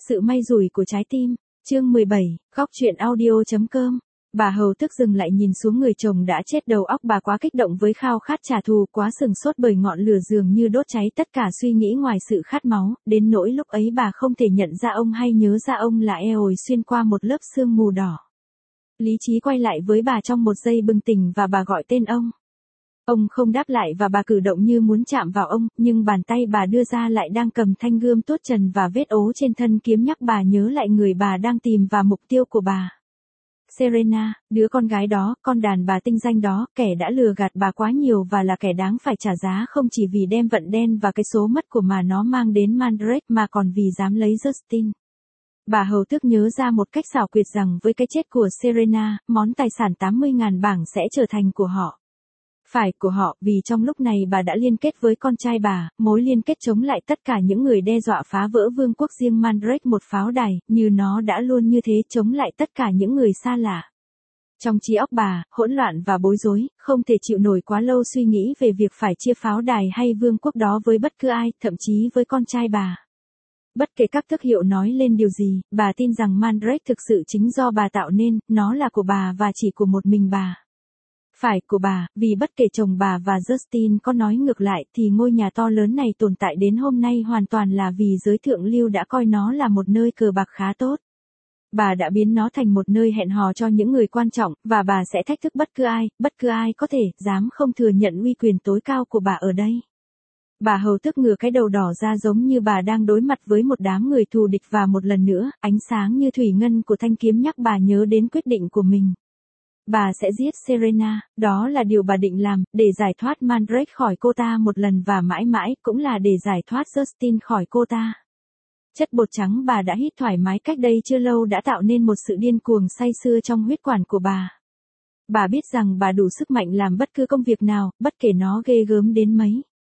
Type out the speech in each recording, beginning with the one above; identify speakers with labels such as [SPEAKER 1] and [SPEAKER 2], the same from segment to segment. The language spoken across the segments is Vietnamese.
[SPEAKER 1] Sự may rủi của trái tim. Chương 17, góc truyện audio.com. Bà hầu tức dừng lại nhìn xuống người chồng đã chết, đầu óc bà quá kích động với khao khát trả thù, quá sừng sốt bởi ngọn lửa dường như đốt cháy tất cả suy nghĩ ngoài sự khát máu, đến nỗi lúc ấy bà không thể nhận ra ông hay nhớ ra ông là Eoi xuyên qua một lớp sương mù đỏ. Lý trí quay lại với bà trong một giây bừng tỉnh và bà gọi tên ông. Ông không đáp lại và bà cử động như muốn chạm vào ông, nhưng bàn tay bà đưa ra lại đang cầm thanh gươm tuốt trần và vết ố trên thân kiếm nhắc bà nhớ lại người bà đang tìm và mục tiêu của bà. Serena, đứa con gái đó, con đàn bà tinh danh đó, kẻ đã lừa gạt bà quá nhiều và là kẻ đáng phải trả giá không chỉ vì đem vận đen và cái số mất của mà nó mang đến Mandrake mà còn vì dám lấy Justin. Bà hầu tước nhớ ra một cách xảo quyệt rằng với cái chết của Serena, món tài sản 80.000 bảng sẽ trở thành của họ. Phải của họ, vì trong lúc này bà đã liên kết với con trai bà, mối liên kết chống lại tất cả những người đe dọa phá vỡ vương quốc riêng Mandrake, một pháo đài, như nó đã luôn như thế chống lại tất cả những người xa lạ. Trong trí óc bà, hỗn loạn và bối rối, không thể chịu nổi quá lâu suy nghĩ về việc phải chia pháo đài hay vương quốc đó với bất cứ ai, thậm chí với con trai bà. Bất kể các thức hiệu nói lên điều gì, bà tin rằng Mandrake thực sự chính do bà tạo nên, nó là của bà và chỉ của một mình bà. Phải của bà, vì bất kể chồng bà và Justin có nói ngược lại thì ngôi nhà to lớn này tồn tại đến hôm nay hoàn toàn là vì giới thượng lưu đã coi nó là một nơi cờ bạc khá tốt. Bà đã biến nó thành một nơi hẹn hò cho những người quan trọng, và bà sẽ thách thức bất cứ ai có thể, dám không thừa nhận uy quyền tối cao của bà ở đây. Bà hầu tức ngửa cái đầu đỏ ra giống như bà đang đối mặt với một đám người thù địch, và một lần nữa, ánh sáng như thủy ngân của thanh kiếm nhắc bà nhớ đến quyết định của mình. Bà sẽ giết Serena, đó là điều bà định làm, để giải thoát Mandrake khỏi cô ta một lần và mãi mãi, cũng là để giải thoát Justin khỏi cô ta. Chất bột trắng bà đã hít thoải mái cách đây chưa lâu đã tạo nên một sự điên cuồng say sưa trong huyết quản của bà. Bà biết rằng bà đủ sức mạnh làm bất cứ công việc nào, bất kể nó ghê gớm đến mấy.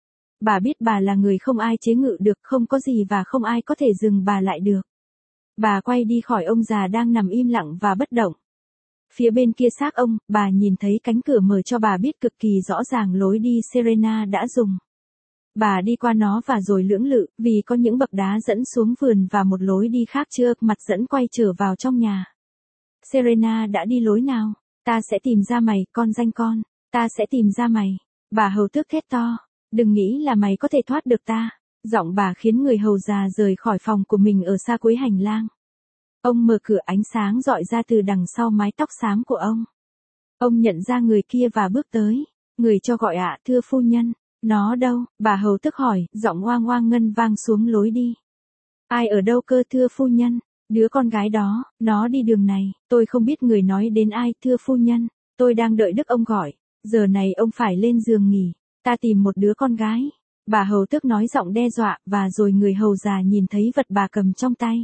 [SPEAKER 1] Bà biết bà là người không ai chế ngự được, không có gì và không ai có thể dừng bà lại được. Bà quay đi khỏi ông già đang nằm im lặng và bất động. Phía bên kia xác ông, bà nhìn thấy cánh cửa mở cho bà biết cực kỳ rõ ràng lối đi Serena đã dùng. Bà đi qua nó và rồi lưỡng lự, vì có những bậc đá dẫn xuống vườn và một lối đi khác chưa mặt dẫn quay trở vào trong nhà. Serena đã đi lối nào? Ta sẽ tìm ra mày, con danh con. Ta sẽ tìm ra mày. Bà hầu tước thét to. Đừng nghĩ là mày có thể thoát được ta. Giọng bà khiến người hầu già rời khỏi phòng của mình ở xa cuối hành lang. Ông mở cửa, ánh sáng rọi ra từ đằng sau mái tóc xám của ông. Ông nhận ra người kia và bước tới. Người cho gọi ạ, thưa phu nhân. Nó đâu? Bà hầu tức hỏi, giọng oang oang ngân vang xuống lối đi. Ai ở đâu cơ thưa phu nhân? Đứa con gái đó, nó đi đường này. Tôi không biết người nói đến ai thưa phu nhân. Tôi đang đợi đức ông gọi. Giờ này ông phải lên giường nghỉ. Ta tìm một đứa con gái. Bà hầu tước nói giọng đe dọa, và rồi người hầu già nhìn thấy vật bà cầm trong tay.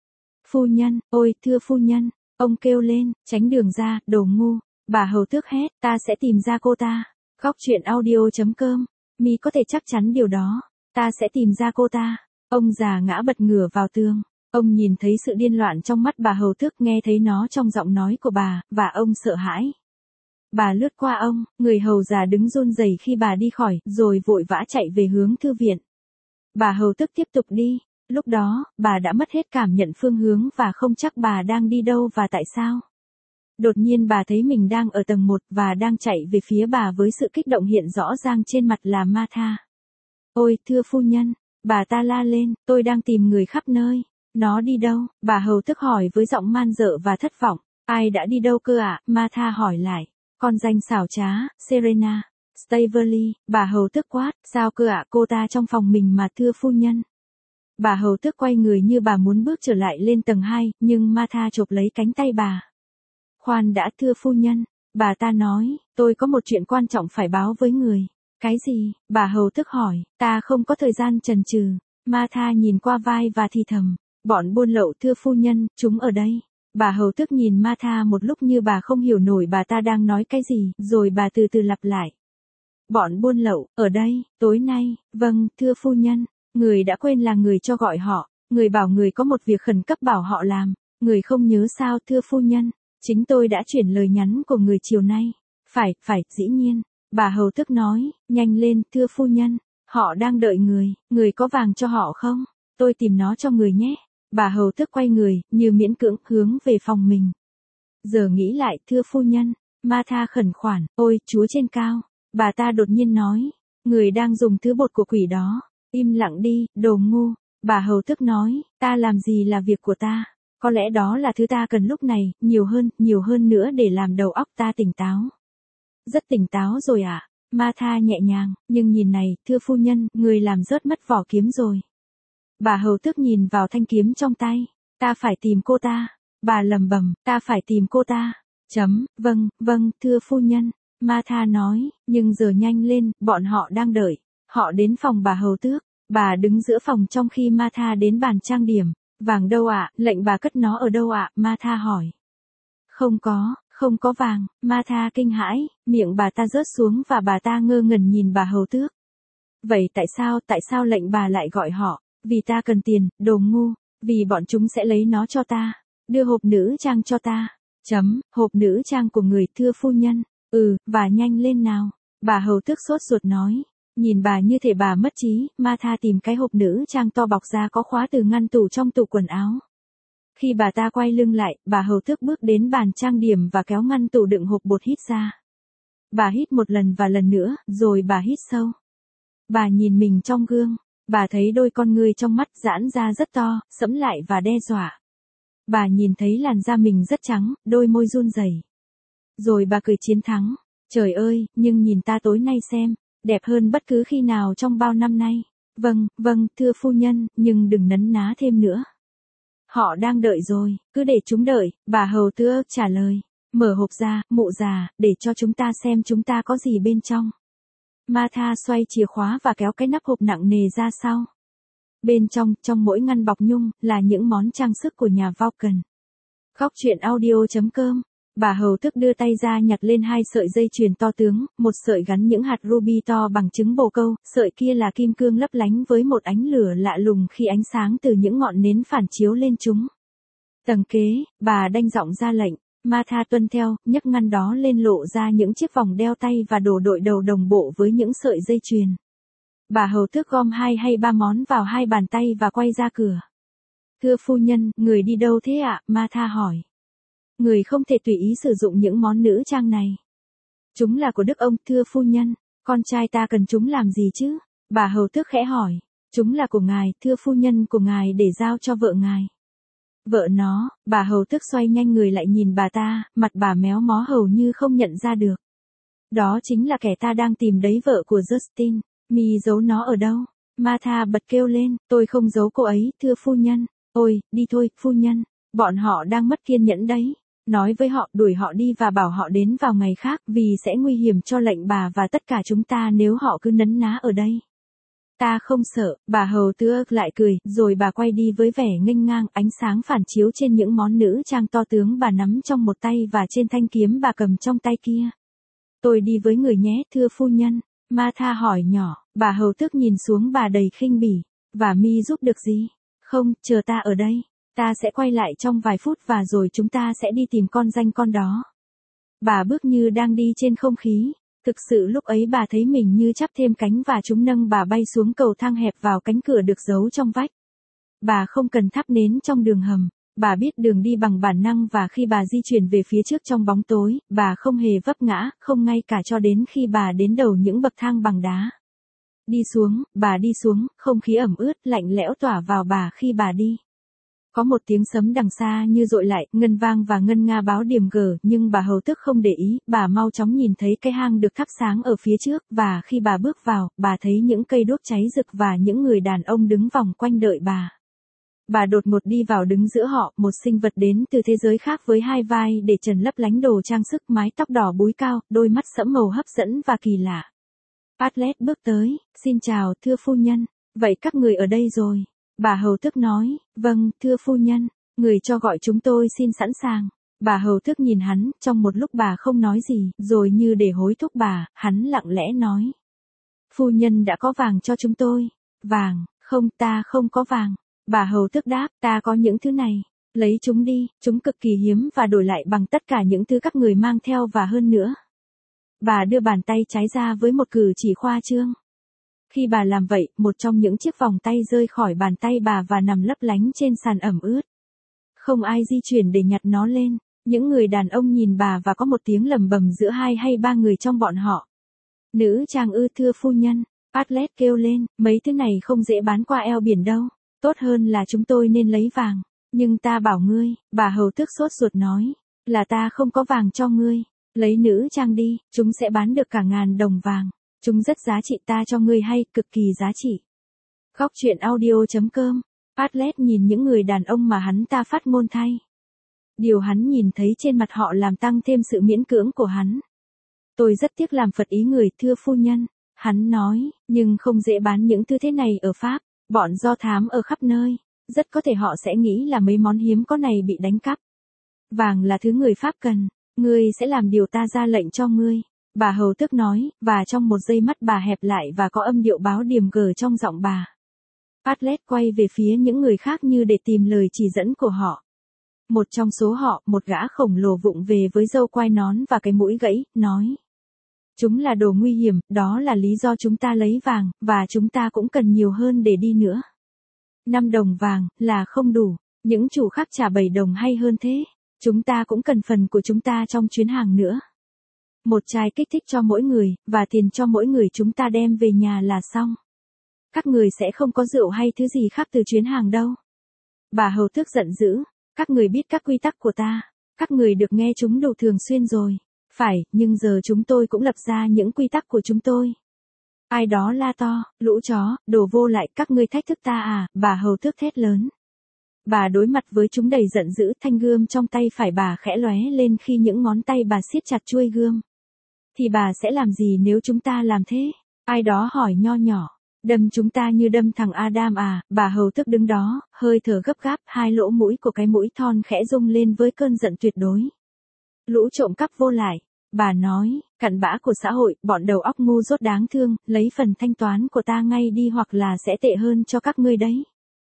[SPEAKER 1] Phu nhân, ôi thưa phu nhân, ông kêu lên, tránh đường ra, đồ ngu. Bà hầu tước hét, ta sẽ tìm ra cô ta. Góc truyện audio.com. Mi có thể chắc chắn điều đó. Ta sẽ tìm ra cô ta. Ông già ngã bật ngửa vào tường. Ông nhìn thấy sự điên loạn trong mắt bà hầu tước, nghe thấy nó trong giọng nói của bà, và ông sợ hãi. Bà lướt qua ông, người hầu già đứng run rẩy khi bà đi khỏi, rồi vội vã chạy về hướng thư viện. Bà hầu tước tiếp tục đi. Lúc đó, bà đã mất hết cảm nhận phương hướng và không chắc bà đang đi đâu và tại sao. Đột nhiên bà thấy mình đang ở tầng 1 và đang chạy về phía bà với sự kích động hiện rõ ràng trên mặt là Martha. Ôi, thưa phu nhân, bà ta la lên, tôi đang tìm người khắp nơi. Nó đi đâu? Bà hầu tức hỏi với giọng man dợ và thất vọng. Ai đã đi đâu cơ ạ? Martha hỏi lại. Con danh xảo trá, Serena. Staveley, bà hầu tức quát, sao cơ ạ? Cô ta trong phòng mình mà thưa phu nhân. Bà hầu tước quay người như bà muốn bước trở lại lên tầng 2, nhưng Martha chộp lấy cánh tay bà. Khoan đã thưa phu nhân, bà ta nói, tôi có một chuyện quan trọng phải báo với người. Cái gì? Bà hầu tước hỏi, ta không có thời gian chần chừ. Martha nhìn qua vai và thì thầm, bọn buôn lậu thưa phu nhân, chúng ở đây. Bà hầu tước nhìn Martha một lúc như bà không hiểu nổi bà ta đang nói cái gì, rồi bà từ từ lặp lại. Bọn buôn lậu, ở đây, tối nay, vâng, thưa phu nhân. Người đã quên là người cho gọi họ, người bảo người có một việc khẩn cấp bảo họ làm, người không nhớ sao thưa phu nhân, chính tôi đã chuyển lời nhắn của người chiều nay. Phải, dĩ nhiên, bà hầu tước nói, nhanh lên thưa phu nhân, họ đang đợi người có vàng cho họ không? Tôi tìm nó cho người nhé. Bà hầu tước quay người, như miễn cưỡng, hướng về phòng mình. Giờ nghĩ lại, thưa phu nhân, Martha khẩn khoản, ôi, Chúa trên cao. Bà ta đột nhiên nói, người đang dùng thứ bột của quỷ đó. Im lặng đi, đồ ngu. Bà hầu tước nói, ta làm gì là việc của ta. Có lẽ đó là thứ ta cần lúc này, nhiều hơn nữa để làm đầu óc ta tỉnh táo. Rất tỉnh táo rồi ạ. Martha nhẹ nhàng, nhưng nhìn này, thưa phu nhân, người làm rớt mất vỏ kiếm rồi. Bà hầu tước nhìn vào thanh kiếm trong tay. Ta phải tìm cô ta. Bà lầm bầm, ta phải tìm cô ta. Vâng, thưa phu nhân. Martha nói, nhưng giờ nhanh lên, bọn họ đang đợi. Họ đến phòng bà hầu tước. Bà đứng giữa phòng trong khi Martha đến bàn trang điểm. Vàng đâu ạ, lệnh bà cất nó ở đâu ạ, Martha hỏi. Không có vàng, Martha kinh hãi, miệng bà ta rớt xuống và bà ta ngơ ngẩn nhìn bà hầu tước. Vậy tại sao lệnh bà lại gọi họ? Vì ta cần tiền, đồ ngu, vì bọn chúng sẽ lấy nó cho ta. Đưa hộp nữ trang cho ta. Hộp nữ trang của người, thưa phu nhân. Và nhanh lên nào. Bà hầu tước sốt ruột nói. Nhìn bà như thể bà mất trí, Martha tìm cái hộp nữ trang to bọc ra có khóa từ ngăn tủ trong tủ quần áo. Khi bà ta quay lưng lại, bà hầu tước bước đến bàn trang điểm và kéo ngăn tủ đựng hộp bột hít ra. Bà hít một lần và lần nữa, rồi bà hít sâu. Bà nhìn mình trong gương. Bà thấy đôi con ngươi trong mắt giãn ra rất to, sẫm lại và đe dọa. Bà nhìn thấy làn da mình rất trắng, đôi môi run rẩy. Rồi bà cười chiến thắng. Trời ơi, nhưng nhìn ta tối nay xem, đẹp hơn bất cứ khi nào trong bao năm nay. Vâng, thưa phu nhân, nhưng đừng nấn ná thêm nữa. Họ đang đợi rồi, cứ để chúng đợi, bà hầu tước trả lời. Mở hộp ra, mụ già, để cho chúng ta xem chúng ta có gì bên trong. Martha xoay chìa khóa và kéo cái nắp hộp nặng nề ra sau. Bên trong mỗi ngăn bọc nhung, là những món trang sức của nhà Vulcan. Góc truyện audio.com. Bà hầu tước đưa tay ra nhặt lên 2 sợi dây chuyền to tướng, một sợi gắn những hạt ruby to bằng trứng bồ câu, sợi kia là kim cương lấp lánh với một ánh lửa lạ lùng khi ánh sáng từ những ngọn nến phản chiếu lên chúng. Tầng kế, bà đanh giọng ra lệnh. Martha tuân theo, nhấc ngăn đó lên lộ ra những chiếc vòng đeo tay và đồ đội đầu đồng bộ với những sợi dây chuyền. Bà hầu tước gom 2 hay 3 món vào 2 bàn tay và quay ra cửa. Thưa phu nhân, người đi đâu thế ạ? Martha hỏi. Người không thể tùy ý sử dụng những món nữ trang này. Chúng là của đức ông, thưa phu nhân. Con trai ta cần chúng làm gì chứ? Bà hầu tước khẽ hỏi. Chúng là của ngài, thưa phu nhân, của ngài để giao cho vợ ngài. Vợ nó, bà hầu tước xoay nhanh người lại nhìn bà ta, mặt bà méo mó hầu như không nhận ra được. Đó chính là kẻ ta đang tìm đấy, vợ của Justin. Mi giấu nó ở đâu? Martha bật kêu lên, tôi không giấu cô ấy, thưa phu nhân. Ôi, đi thôi, phu nhân. Bọn họ đang mất kiên nhẫn đấy. Nói với họ, đuổi họ đi và bảo họ đến vào ngày khác, vì sẽ nguy hiểm cho lệnh bà và tất cả chúng ta nếu họ cứ nấn ná ở đây. Ta không sợ, bà hầu tước lại cười, rồi bà quay đi với vẻ nghênh ngang, ánh sáng phản chiếu trên những món nữ trang to tướng bà nắm trong một tay và trên thanh kiếm bà cầm trong tay kia. Tôi đi với người nhé, thưa phu nhân. Martha hỏi nhỏ, bà hầu tước nhìn xuống bà đầy khinh bỉ. Và Mi giúp được gì? Không, chờ ta ở đây. Ta sẽ quay lại trong vài phút và rồi chúng ta sẽ đi tìm con danh con đó. Bà bước như đang đi trên không khí. Thực sự lúc ấy bà thấy mình như chắp thêm cánh và chúng nâng bà bay xuống cầu thang hẹp vào cánh cửa được giấu trong vách. Bà không cần thắp nến trong đường hầm. Bà biết đường đi bằng bản năng và khi bà di chuyển về phía trước trong bóng tối, bà không hề vấp ngã, không ngay cả cho đến khi bà đến đầu những bậc thang bằng đá. Bà đi xuống, không khí ẩm ướt, lạnh lẽo tỏa vào bà khi bà đi. Có một tiếng sấm đằng xa như dội lại, ngân vang và ngân nga báo điểm gở, nhưng bà hầu tước không để ý, bà mau chóng nhìn thấy cái hang được thắp sáng ở phía trước, và khi bà bước vào, bà thấy những cây đuốc cháy rực và những người đàn ông đứng vòng quanh đợi bà. Bà đột ngột đi vào đứng giữa họ, một sinh vật đến từ thế giới khác với 2 vai để trần lấp lánh đồ trang sức, mái tóc đỏ búi cao, đôi mắt sẫm màu hấp dẫn và kỳ lạ. Bartlett bước tới, xin chào, thưa phu nhân, vậy các người ở đây rồi. Bà hầu tước nói, vâng, thưa phu nhân, người cho gọi chúng tôi xin sẵn sàng. Bà hầu tước nhìn hắn, trong một lúc bà không nói gì, rồi như để hối thúc bà, hắn lặng lẽ nói. Phu nhân đã có vàng cho chúng tôi. Vàng, không, ta không có vàng. Bà hầu tước đáp, ta có những thứ này. Lấy chúng đi, chúng cực kỳ hiếm và đổi lại bằng tất cả những thứ các người mang theo và hơn nữa. Bà đưa bàn tay trái ra với một cử chỉ khoa trương. Khi bà làm vậy, một trong những chiếc vòng tay rơi khỏi bàn tay bà và nằm lấp lánh trên sàn ẩm ướt. Không ai di chuyển để nhặt nó lên. Những người đàn ông nhìn bà và có một tiếng lầm bầm giữa 2 hay 3 người trong bọn họ. Nữ trang ư, thưa phu nhân, Bartlett kêu lên, mấy thứ này không dễ bán qua eo biển đâu. Tốt hơn là chúng tôi nên lấy vàng. Nhưng ta bảo ngươi, bà hầu tước sốt ruột nói, là ta không có vàng cho ngươi. Lấy nữ trang đi, chúng sẽ bán được cả 1000 đồng vàng. Chúng rất giá trị, ta cho ngươi hay, cực kỳ giá trị. Góc truyện audio.com. Bartlett nhìn những người đàn ông mà hắn ta phát ngôn thay. Điều hắn nhìn thấy trên mặt họ làm tăng thêm sự miễn cưỡng của hắn. Tôi rất tiếc làm phật ý người, thưa phu nhân. Hắn nói, nhưng không dễ bán những thứ thế này ở Pháp. Bọn do thám ở khắp nơi. Rất có thể họ sẽ nghĩ là mấy món hiếm có này bị đánh cắp. Vàng là thứ người Pháp cần. Ngươi sẽ làm điều ta ra lệnh cho ngươi. Bà hầu tước nói, và trong một giây mắt bà hẹp lại và có âm điệu báo điềm gờ trong giọng bà. Bartlett quay về phía những người khác như để tìm lời chỉ dẫn của họ. Một trong số họ, một gã khổng lồ vụng về với râu quai nón và cái mũi gãy, nói. Chúng là đồ nguy hiểm, đó là lý do chúng ta lấy vàng, và chúng ta cũng cần nhiều hơn để đi nữa. 5 đồng vàng, là không đủ. Những chủ khác trả 7 đồng hay hơn thế. Chúng ta cũng cần phần của chúng ta trong chuyến hàng nữa. Một chai kích thích cho mỗi người, và tiền cho mỗi người chúng ta đem về nhà là xong. Các người sẽ không có rượu hay thứ gì khác từ chuyến hàng đâu. Bà hầu tước giận dữ. Các người biết các quy tắc của ta. Các người được nghe chúng đủ thường xuyên rồi. Phải, nhưng giờ chúng tôi cũng lập ra những quy tắc của chúng tôi. Ai đó la to, lũ chó, đồ vô lại, các ngươi thách thức ta à, bà hầu tước thét lớn. Bà đối mặt với chúng đầy giận dữ, thanh gươm trong tay phải bà khẽ lóe lên khi những ngón tay bà siết chặt chuôi gươm. Thì bà sẽ làm gì nếu chúng ta làm thế? Ai đó hỏi nho nhỏ. Đâm chúng ta như đâm thằng Adam à, bà hầu tước đứng đó, hơi thở gấp gáp, 2 lỗ mũi của cái mũi thon khẽ rung lên với cơn giận tuyệt đối. Lũ trộm cắp vô lại, bà nói, cặn bã của xã hội, bọn đầu óc ngu dốt đáng thương, lấy phần thanh toán của ta ngay đi hoặc là sẽ tệ hơn cho các ngươi đấy.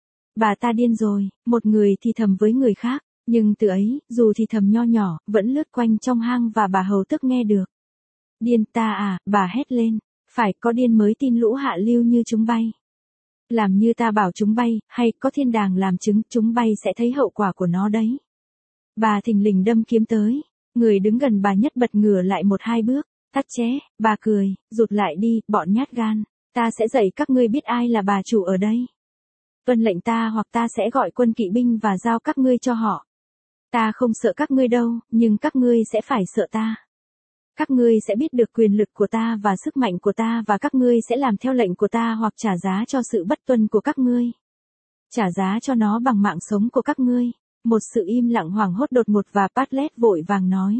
[SPEAKER 1] Bà ta điên rồi, một người thì thầm với người khác, nhưng từ ấy, dù thì thầm nho nhỏ, vẫn lướt quanh trong hang và bà hầu tước nghe được. Điên ta à, bà hét lên. Phải, có điên mới tin lũ hạ lưu như chúng bay. Làm như ta bảo chúng bay, hay có thiên đàng làm chứng, chúng bay sẽ thấy hậu quả của nó đấy. Bà thình lình đâm kiếm tới. Người đứng gần bà nhất bật ngửa lại 1-2 bước. Tắt ché, bà cười, rụt lại đi, bọn nhát gan. Ta sẽ dạy các ngươi biết ai là bà chủ ở đây. Vâng lệnh ta hoặc ta sẽ gọi quân kỵ binh và giao các ngươi cho họ. Ta không sợ các ngươi đâu, nhưng các ngươi sẽ phải sợ ta. Các ngươi sẽ biết được quyền lực của ta và sức mạnh của ta và các ngươi sẽ làm theo lệnh của ta hoặc trả giá cho sự bất tuân của các ngươi. Trả giá cho nó bằng mạng sống của các ngươi. Một sự im lặng hoảng hốt đột ngột và Bartlett vội vàng nói.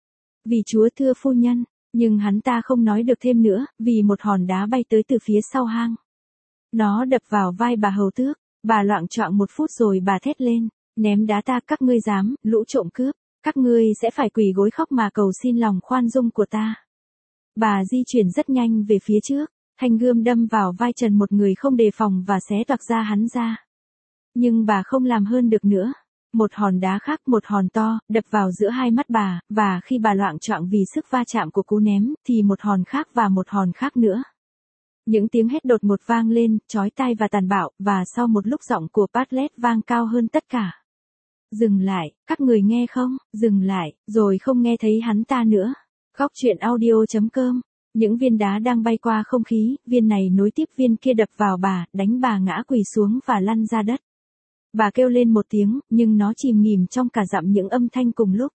[SPEAKER 1] Vì Chúa thưa phu nhân, nhưng hắn ta không nói được thêm nữa, vì một hòn đá bay tới từ phía sau hang. Nó đập vào vai bà hầu tước, bà loạng choạng 1 phút rồi bà thét lên, ném đá ta, các ngươi dám, lũ trộm cướp. Các ngươi sẽ phải quỳ gối khóc mà cầu xin lòng khoan dung của ta. Bà di chuyển rất nhanh về phía trước, thanh gươm đâm vào vai trần một người không đề phòng và xé toạc da hắn ra. Nhưng bà không làm hơn được nữa. Một hòn đá khác, một hòn to, đập vào giữa 2 mắt bà, và khi bà loạng choạng vì sức va chạm của cú ném, thì một hòn khác và một hòn khác nữa. Những tiếng hét đột ngột vang lên, chói tai và tàn bạo, và sau một lúc giọng của Bartlett vang cao hơn tất cả. Dừng lại, các người nghe không, dừng lại, rồi không nghe thấy hắn ta nữa. Góc truyện audio.com. Những viên đá đang bay qua không khí, viên này nối tiếp viên kia đập vào bà, đánh bà ngã quỳ xuống và lăn ra đất. Bà kêu lên một tiếng, nhưng nó chìm nghỉm trong cả dặm những âm thanh cùng lúc.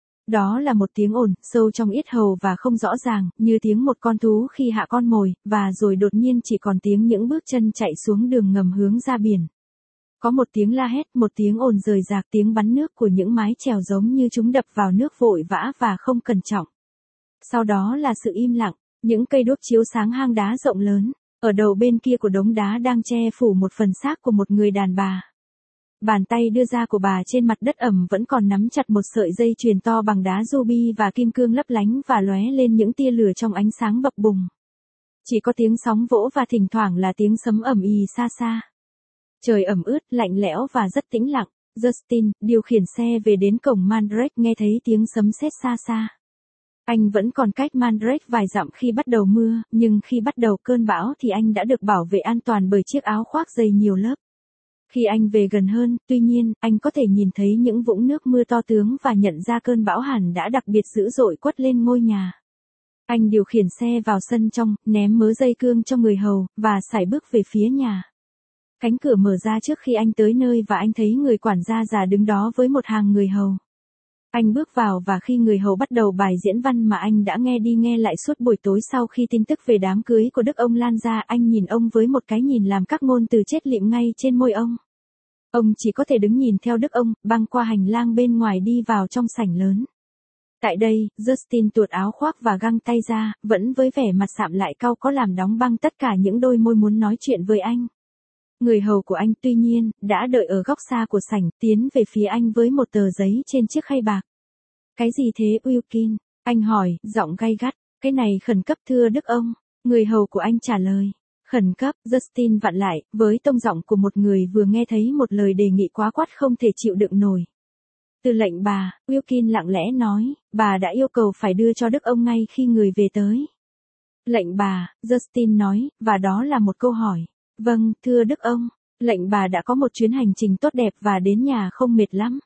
[SPEAKER 1] Đó là một tiếng ồn, sâu trong yết hầu và không rõ ràng, như tiếng một con thú khi hạ con mồi, và rồi đột nhiên chỉ còn tiếng những bước chân chạy xuống đường ngầm hướng ra biển. Có một tiếng la hét, một tiếng ồn rời rạc, tiếng bắn nước của những mái chèo giống như chúng đập vào nước vội vã và không cẩn trọng. Sau đó là sự im lặng, những cây đuốc chiếu sáng hang đá rộng lớn, ở đầu bên kia của đống đá đang che phủ một phần xác của một người đàn bà. Bàn tay đưa ra của bà trên mặt đất ẩm vẫn còn nắm chặt một sợi dây chuyền to bằng đá ruby và kim cương lấp lánh và lóe lên những tia lửa trong ánh sáng bập bùng. Chỉ có tiếng sóng vỗ và thỉnh thoảng là tiếng sấm ầm ì xa xa. Trời ẩm ướt, lạnh lẽo và rất tĩnh lặng. Justin, điều khiển xe về đến cổng Mandrake nghe thấy tiếng sấm sét xa xa. Anh vẫn còn cách Mandrake vài dặm khi bắt đầu mưa, nhưng khi bắt đầu cơn bão thì anh đã được bảo vệ an toàn bởi chiếc áo khoác dày nhiều lớp. Khi anh về gần hơn, tuy nhiên, anh có thể nhìn thấy những vũng nước mưa to tướng và nhận ra cơn bão hẳn đã đặc biệt dữ dội quất lên ngôi nhà. Anh điều khiển xe vào sân trong, ném mớ dây cương cho người hầu, và sải bước về phía nhà. Cánh cửa mở ra trước khi anh tới nơi và anh thấy người quản gia già đứng đó với một hàng người hầu. Anh bước vào và khi người hầu bắt đầu bài diễn văn mà anh đã nghe đi nghe lại suốt buổi tối sau khi tin tức về đám cưới của Đức ông lan ra, anh nhìn ông với một cái nhìn làm các ngôn từ chết lịm ngay trên môi ông. Ông chỉ có thể đứng nhìn theo Đức ông, băng qua hành lang bên ngoài đi vào trong sảnh lớn. Tại đây, Justin tuột áo khoác và găng tay ra, vẫn với vẻ mặt sạm lại cau có làm đóng băng tất cả những đôi môi muốn nói chuyện với anh. Người hầu của anh tuy nhiên, đã đợi ở góc xa của sảnh, tiến về phía anh với một tờ giấy trên chiếc khay bạc. Cái gì thế Wilkin? Anh hỏi, giọng gay gắt. Cái này khẩn cấp thưa Đức ông. Người hầu của anh trả lời. Khẩn cấp, Justin vặn lại, với tông giọng của một người vừa nghe thấy một lời đề nghị quá quắt không thể chịu đựng nổi. Từ lệnh bà, Wilkin lặng lẽ nói, bà đã yêu cầu phải đưa cho Đức ông ngay khi người về tới. Lệnh bà, Justin nói, và đó là một câu hỏi. Vâng, thưa Đức ông. Lệnh bà đã có một chuyến hành trình tốt đẹp và đến nhà không mệt lắm.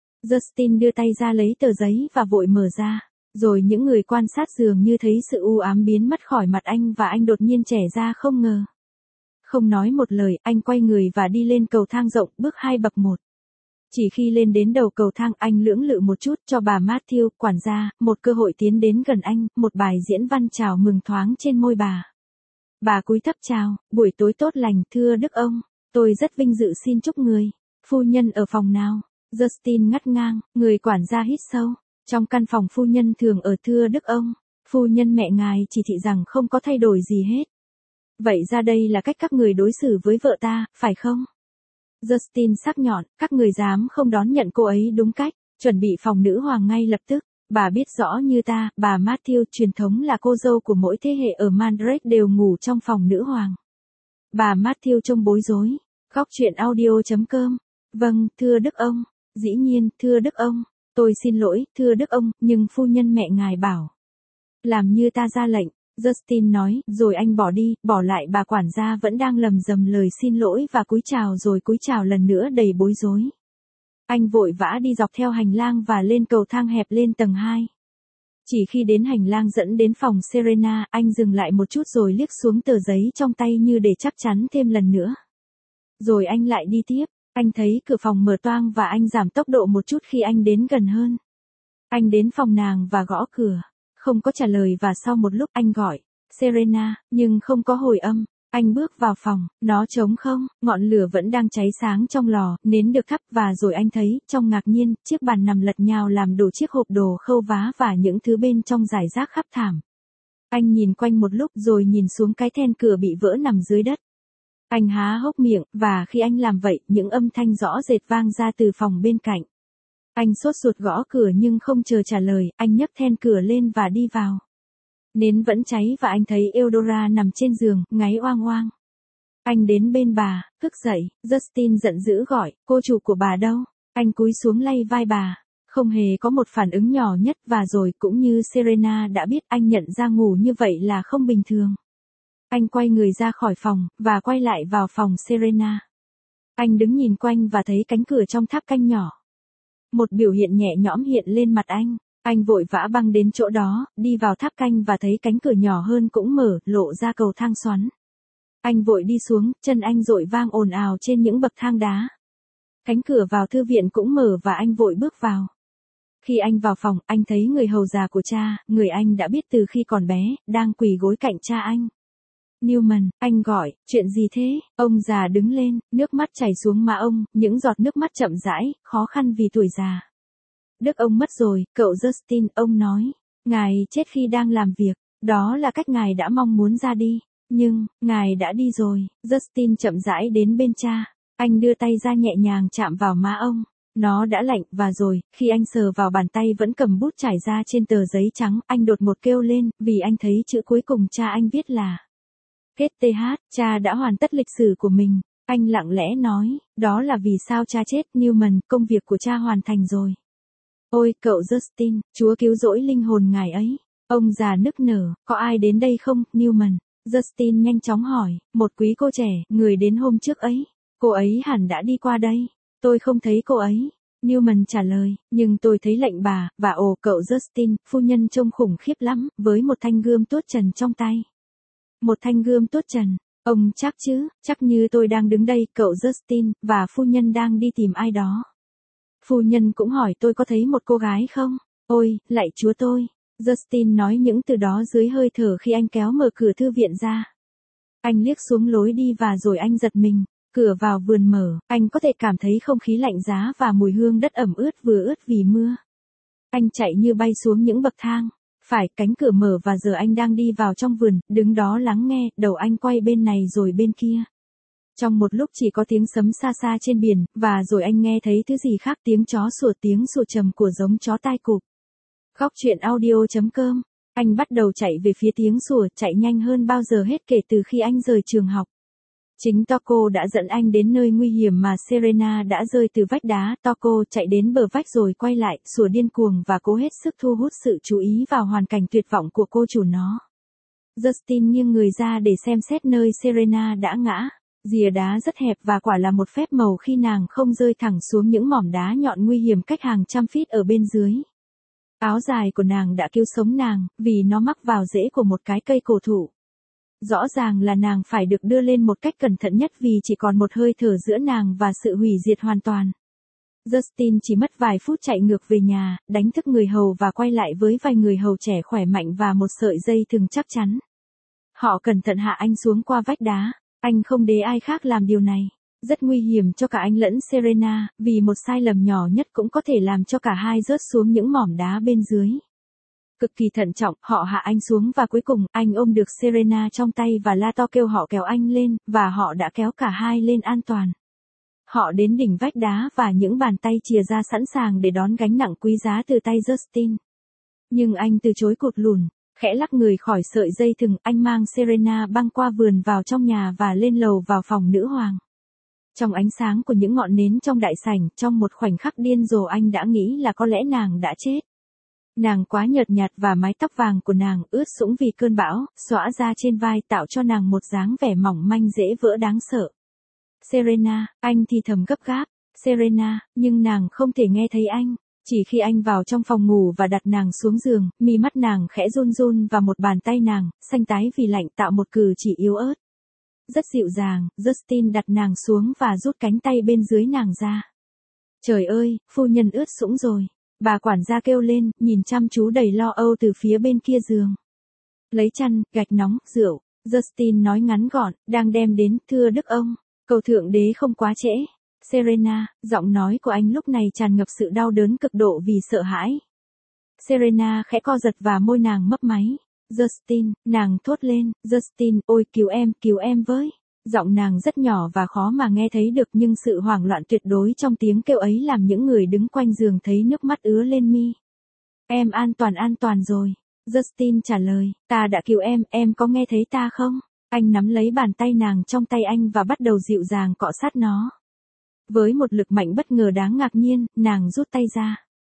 [SPEAKER 1] Justin đưa tay ra lấy tờ giấy và vội mở ra. Rồi những người quan sát dường như thấy sự u ám biến mất khỏi mặt anh và anh đột nhiên trẻ ra không ngờ. Không nói một lời, anh quay người và đi lên cầu thang rộng, bước 2 bậc 1. Chỉ khi lên đến đầu cầu thang anh lưỡng lự một chút cho bà Matthew, quản gia, một cơ hội tiến đến gần anh, một bài diễn văn chào mừng thoáng trên môi bà. Bà cúi thấp chào, buổi tối tốt lành thưa Đức ông, tôi rất vinh dự xin chúc người. Phu nhân ở phòng nào? Justin ngắt ngang, người quản gia hít sâu. Trong căn phòng phu nhân thường ở thưa Đức ông, phu nhân mẹ ngài chỉ thị rằng không có thay đổi gì hết. Vậy ra đây là cách các người đối xử với vợ ta, phải không? Justin sắc nhọn, các người dám không đón nhận cô ấy đúng cách, chuẩn bị phòng nữ hoàng ngay lập tức. Bà biết rõ như ta, bà Matthew, truyền thống là cô dâu của mỗi thế hệ ở Mandrake đều ngủ trong phòng nữ hoàng. Bà Matthew trông bối rối. Góc truyện audio.com. Vâng, thưa Đức ông. Dĩ nhiên, thưa Đức ông. Tôi xin lỗi, thưa Đức ông, nhưng phu nhân mẹ ngài bảo. Làm như ta ra lệnh, Justin nói, rồi anh bỏ đi, bỏ lại bà quản gia vẫn đang lầm rầm lời xin lỗi và cúi chào rồi cúi chào lần nữa đầy bối rối. Anh vội vã đi dọc theo hành lang và lên cầu thang hẹp lên tầng 2. Chỉ khi đến hành lang dẫn đến phòng Serena, anh dừng lại một chút rồi liếc xuống tờ giấy trong tay như để chắc chắn thêm lần nữa. Rồi anh lại đi tiếp, anh thấy cửa phòng mở toang và anh giảm tốc độ một chút khi anh đến gần hơn. Anh đến phòng nàng và gõ cửa. Không có trả lời và sau một lúc anh gọi, Serena, nhưng không có hồi âm. Anh bước vào phòng, nó trống không, ngọn lửa vẫn đang cháy sáng trong lò, nến được thắp và rồi anh thấy, trong ngạc nhiên, chiếc bàn nằm lật nhào làm đổ chiếc hộp đồ khâu vá và những thứ bên trong rải rác khắp thảm. Anh nhìn quanh một lúc rồi nhìn xuống cái then cửa bị vỡ nằm dưới đất. Anh há hốc miệng, và khi anh làm vậy, những âm thanh rõ rệt vang ra từ phòng bên cạnh. Anh sốt ruột gõ cửa nhưng không chờ trả lời, anh nhấc then cửa lên và đi vào. Nến vẫn cháy và anh thấy Eudora nằm trên giường, ngáy oang oang. Anh đến bên bà, thức dậy, Justin giận dữ gọi, cô chủ của bà đâu? Anh cúi xuống lay vai bà. Không hề có một phản ứng nhỏ nhất và rồi cũng như Serena đã biết anh nhận ra ngủ như vậy là không bình thường. Anh quay người ra khỏi phòng, và quay lại vào phòng Serena. Anh đứng nhìn quanh và thấy cánh cửa trong tháp canh nhỏ. Một biểu hiện nhẹ nhõm hiện lên mặt anh. Anh vội vã băng đến chỗ đó, đi vào tháp canh và thấy cánh cửa nhỏ hơn cũng mở, lộ ra cầu thang xoắn. Anh vội đi xuống, chân anh dội vang ồn ào trên những bậc thang đá. Cánh cửa vào thư viện cũng mở và anh vội bước vào. Khi anh vào phòng, anh thấy người hầu già của cha, người anh đã biết từ khi còn bé, đang quỳ gối cạnh cha anh. Newman, anh gọi, chuyện gì thế? Ông già đứng lên, nước mắt chảy xuống má ông, những giọt nước mắt chậm rãi, khó khăn vì tuổi già. Đức ông mất rồi, cậu Justin, ông nói. Ngài chết khi đang làm việc, đó là cách ngài đã mong muốn ra đi. Nhưng, ngài đã đi rồi. Justin chậm rãi đến bên cha. Anh đưa tay ra nhẹ nhàng chạm vào má ông. Nó đã lạnh, và rồi, khi anh sờ vào bàn tay vẫn cầm bút trải ra trên tờ giấy trắng, anh đột ngột kêu lên, vì anh thấy chữ cuối cùng cha anh viết là kết TH, cha đã hoàn tất lịch sử của mình. Anh lặng lẽ nói, đó là vì sao cha chết, Newman, công việc của cha hoàn thành rồi. Ôi, cậu Justin, Chúa cứu rỗi linh hồn ngài ấy. Ông già nức nở, có ai đến đây không, Newman? Justin nhanh chóng hỏi, một quý cô trẻ, người đến hôm trước ấy. Cô ấy hẳn đã đi qua đây. Tôi không thấy cô ấy. Newman trả lời, nhưng tôi thấy lệnh bà, và ồ cậu Justin, phu nhân trông khủng khiếp lắm, với một thanh gươm tuốt trần trong tay. Một thanh gươm tuốt trần. Ông chắc chứ, chắc như tôi đang đứng đây, cậu Justin, và phu nhân đang đi tìm ai đó. Phu nhân cũng hỏi tôi có thấy một cô gái không? Ôi, lạy chúa tôi. Justin nói những từ đó dưới hơi thở khi anh kéo mở cửa thư viện ra. Anh liếc xuống lối đi và rồi anh giật mình. Cửa vào vườn mở, anh có thể cảm thấy không khí lạnh giá và mùi hương đất ẩm ướt vừa ướt vì mưa. Anh chạy như bay xuống những bậc thang. Phải, cánh cửa mở và giờ anh đang đi vào trong vườn, đứng đó lắng nghe, đầu anh quay bên này rồi bên kia. Trong một lúc chỉ có tiếng sấm xa xa trên biển, và rồi anh nghe thấy thứ gì khác, tiếng chó sủa, tiếng sủa trầm của giống chó tai cụp. Góc truyện audio.com. Anh bắt đầu chạy về phía tiếng sủa, chạy nhanh hơn bao giờ hết kể từ khi anh rời trường học. Chính Toko đã dẫn anh đến nơi nguy hiểm mà Serena đã rơi từ vách đá. Toko chạy đến bờ vách rồi quay lại, sủa điên cuồng và cố hết sức thu hút sự chú ý vào hoàn cảnh tuyệt vọng của cô chủ nó. Justin nghiêng người ra để xem xét nơi Serena đã ngã. Rìa đá rất hẹp và quả là một phép màu khi nàng không rơi thẳng xuống những mỏm đá nhọn nguy hiểm cách hàng trăm feet ở bên dưới. Áo dài của nàng đã cứu sống nàng, vì nó mắc vào rễ của một cái cây cổ thụ. Rõ ràng là nàng phải được đưa lên một cách cẩn thận nhất vì chỉ còn một hơi thở giữa nàng và sự hủy diệt hoàn toàn. Justin chỉ mất vài phút chạy ngược về nhà, đánh thức người hầu và quay lại với vài người hầu trẻ khỏe mạnh và một sợi dây thừng chắc chắn. Họ cẩn thận hạ anh xuống qua vách đá. Anh không để ai khác làm điều này. Rất nguy hiểm cho cả anh lẫn Serena, vì một sai lầm nhỏ nhất cũng có thể làm cho cả hai rớt xuống những mỏm đá bên dưới. Cực kỳ thận trọng, họ hạ anh xuống và cuối cùng, anh ôm được Serena trong tay và la to kêu họ kéo anh lên, và họ đã kéo cả hai lên an toàn. Họ đến đỉnh vách đá và những bàn tay chìa ra sẵn sàng để đón gánh nặng quý giá từ tay Justin. Nhưng anh từ chối cụt lùn, khẽ lắc người khỏi sợi dây thừng, anh mang Serena băng qua vườn vào trong nhà và lên lầu vào phòng nữ hoàng. Trong ánh sáng của những ngọn nến trong đại sảnh, trong một khoảnh khắc điên rồ anh đã nghĩ là có lẽ nàng đã chết. Nàng quá nhợt nhạt và mái tóc vàng của nàng ướt sũng vì cơn bão, xõa ra trên vai tạo cho nàng một dáng vẻ mỏng manh dễ vỡ đáng sợ. Serena, anh thì thầm gấp gáp. Serena, nhưng nàng không thể nghe thấy anh. Chỉ khi anh vào trong phòng ngủ và đặt nàng xuống giường, mi mắt nàng khẽ run run và một bàn tay nàng, xanh tái vì lạnh tạo một cử chỉ yếu ớt. Rất dịu dàng, Justin đặt nàng xuống và rút cánh tay bên dưới nàng ra. Trời ơi, phu nhân ướt sũng rồi. Bà quản gia kêu lên, nhìn chăm chú đầy lo âu từ phía bên kia giường. Lấy chăn, gạch nóng, rượu. Justin nói ngắn gọn, đang đem đến, thưa đức ông. Cầu thượng đế không quá trễ. Serena, giọng nói của anh lúc này tràn ngập sự đau đớn cực độ vì sợ hãi. Serena khẽ co giật và môi nàng mấp máy. Justin, nàng thốt lên, Justin, ôi cứu em với. Giọng nàng rất nhỏ và khó mà nghe thấy được nhưng sự hoảng loạn tuyệt đối trong tiếng kêu ấy làm những người đứng quanh giường thấy nước mắt ứa lên mi. Em an toàn rồi. Justin trả lời, ta đã cứu em có nghe thấy ta không? Anh nắm lấy bàn tay nàng trong tay anh và bắt đầu dịu dàng cọ sát nó. Với một lực mạnh bất ngờ đáng ngạc nhiên, nàng rút tay ra.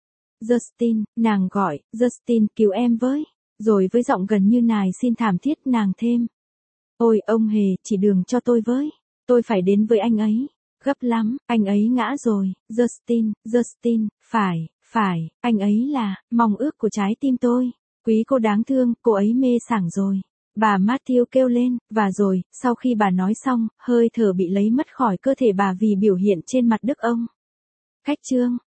[SPEAKER 1] Justin, nàng gọi, Justin cứu em với. Rồi với giọng gần như nài xin thảm thiết nàng thêm. Ôi ông hề, chỉ đường cho tôi với. Tôi phải đến với anh ấy. Gấp lắm, anh ấy ngã rồi. Justin, phải, anh ấy là, mong ước của trái tim tôi. Quý cô đáng thương, cô ấy mê sảng rồi. Bà Matthew kêu lên, và rồi, sau khi bà nói xong, hơi thở bị lấy mất khỏi cơ thể bà vì biểu hiện trên mặt đức ông. Khách trương.